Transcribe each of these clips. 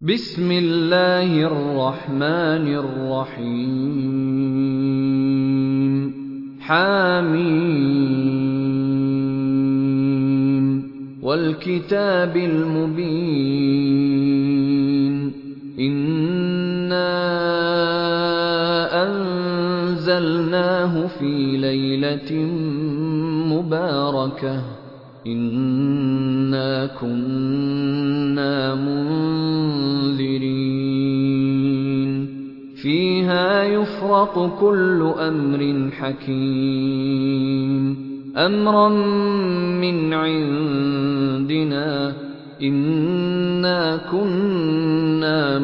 بسم الله الرحمن الرحيم حم والكتاب المبين إنا أنزلناه في ليلة مباركة إنا كنا منذرين فيها يفرق كل أمر حكيم أمرا من عندنا إنا كنا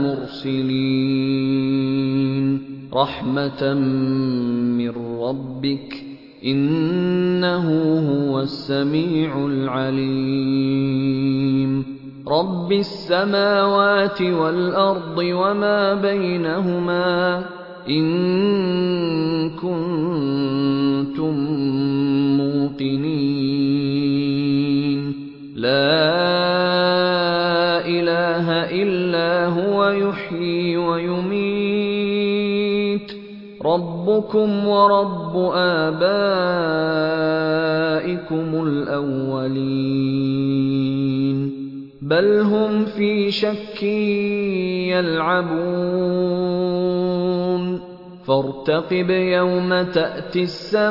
مرسلين رحمة من ربك إنه هو السميع العليم رب السماوات والأرض وما بينهما إن كنتم موقنين لا إله إلا هو يحيي ويميت ربكم ورب آبائكم الأولين بل هم في شك يلعبون فارتقب يوم تأتي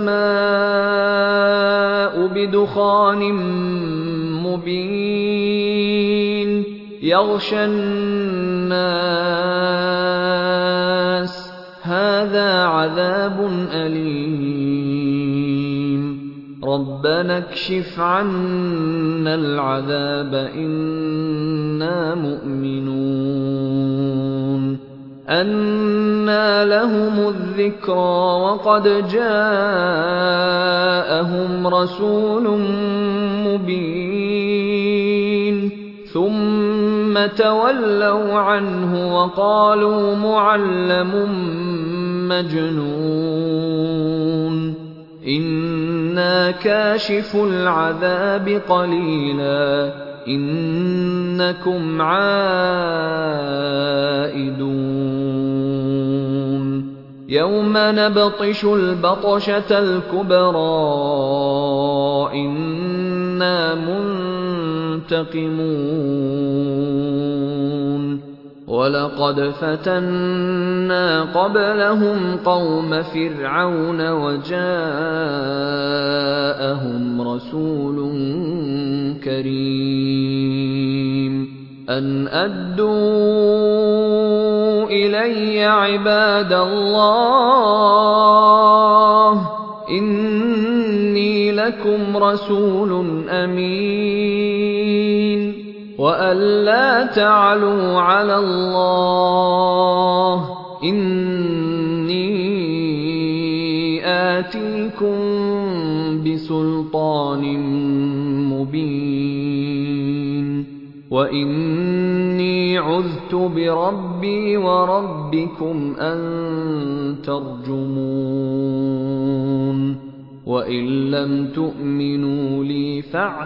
السماء بدخان مبين يغشى الناس هذا عذاب أليم ربنا اكشف عنا العذاب إنا مؤمنون أنى لهم الذكرى وقد جاءهم رسول مبين ثم تولوا عنه وقالوا معلم مجنون إنا كاشف العذاب قليلا إنكم عائدون يوم نبطش البطشة الكبرى إنا منتقمون ولقد فتنا قبلهم قوم فرعون وجاءهم رسول كريم أن أدوا إلي عباد الله إني لكم رسول أمين وأن لا تعلوا على الله إني آتيكم بسلطان مبين وإني عذت بربي وربكم أن ترجمون وإن لم تؤمنوا لي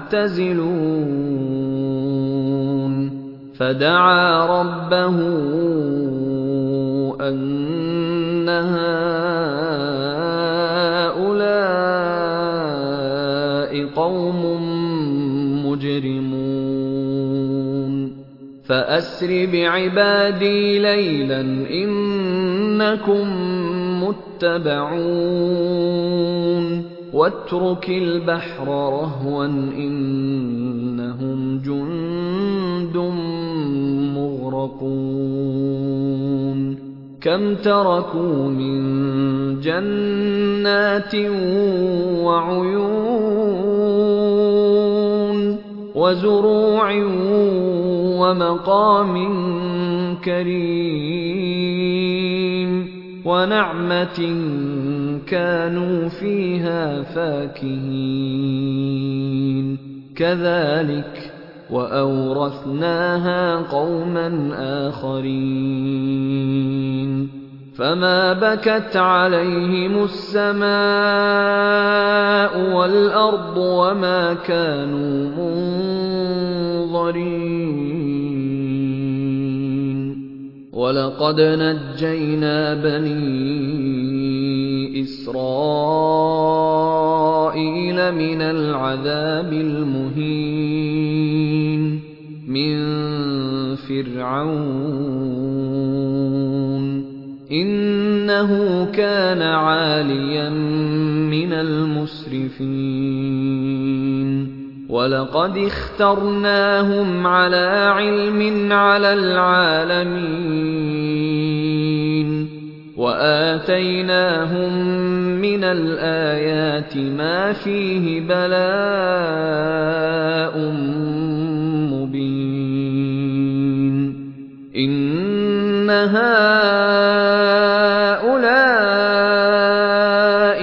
فاعتزلون فدعا ربه أن هؤلاء قوم مجرمون فأسر بعبادي ليلا إنكم متبعون واترك البحر رهوا إنهم جند مغرقون كم تركوا من جنات وعيون وزروع ومقام كريم ونعمة كانوا فيها فاكهين كذلك وأورثناها قوما آخرين فما بكت عليهم السماء والأرض وما كانوا منظرين ولقد نجينا بني إسرائيل من العذاب المهين من فرعون إنه كان عاليا من المسرفين ولقد اخترناهم على علم على العالمين وآتيناهم من الآيات ما فيه بلاء مبين إن هؤلاء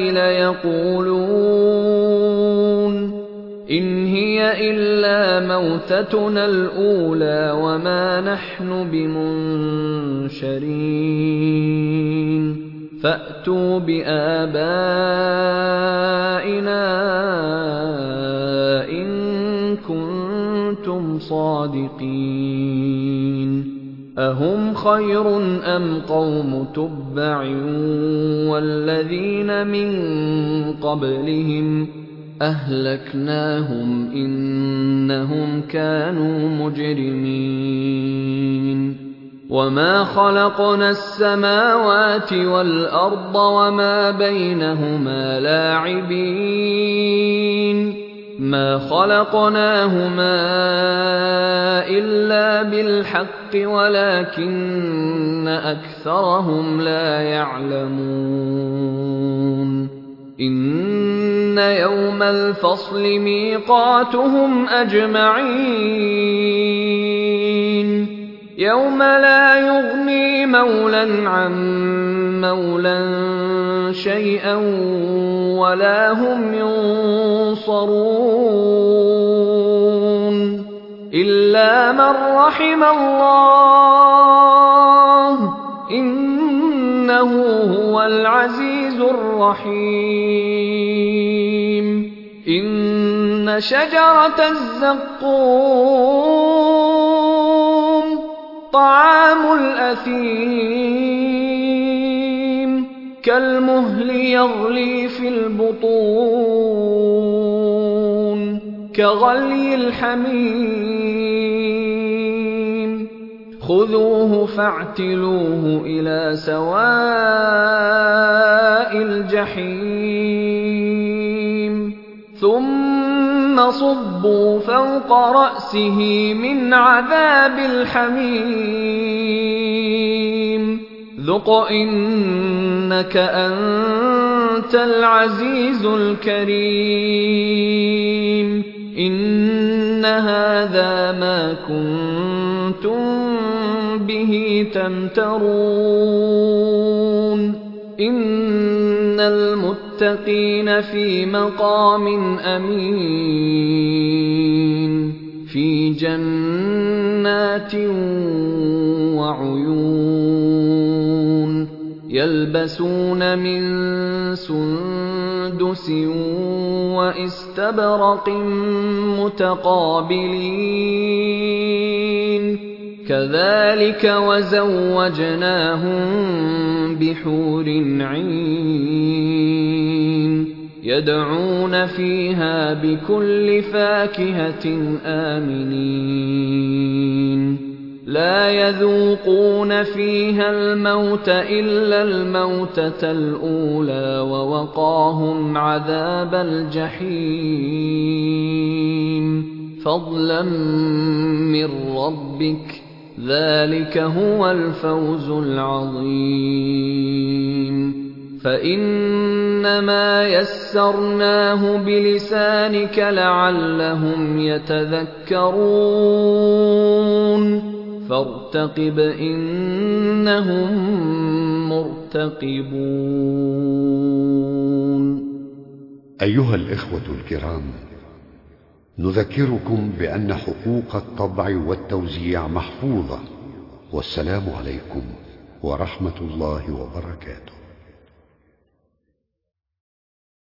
ليقولون إن هي إلا موتتنا الأولى وما نحن بمنشرين فأتوا بآبائنا إن كنتم صادقين أهم خير أم قوم تبع والذين من قبلهم أهلكناهم إنهم كانوا مجرمين وما خلقنا السماوات والأرض وما بينهما لاعبين ما خلقناهما إلا بالحق ولكن أكثرهم لا يعلمون إن يوم الفصل ميقاتهم أجمعين يوم لا يغني مولى عن مولى شيئا ولا هم ينصرون إلا من رحم الله إنه هو العزيز الرحيم إن شجرة الزقوم طعام الأثيم كالمهل يغلي في البطون كغلي الحميم خذوه فاعتلوه إلى سواء الجحيم ثم صبوا فوق رأسه من عذاب الحميم ذق إنك أنت العزيز الكريم إن هذا ما كنتم به تمترون إن المتقين في مقام أمين في جنات وعيون يلبسون من سندس واستبرق متقابلين كذلك وزوجناهم بحور عين يدعون فيها بكل فاكهة آمنين لا يذوقون فيها الموت إلا الموتة الأولى ووقاهم عذاب الجحيم فضلا من ربك ذلك هو الفوز العظيم فإنما يسرناه بلسانك لعلهم يتذكرون فارتقب إنهم مرتقبون. أيها الإخوة الكرام، نذكركم بأن حقوق الطبع والتوزيع محفوظة، والسلام عليكم ورحمة الله وبركاته.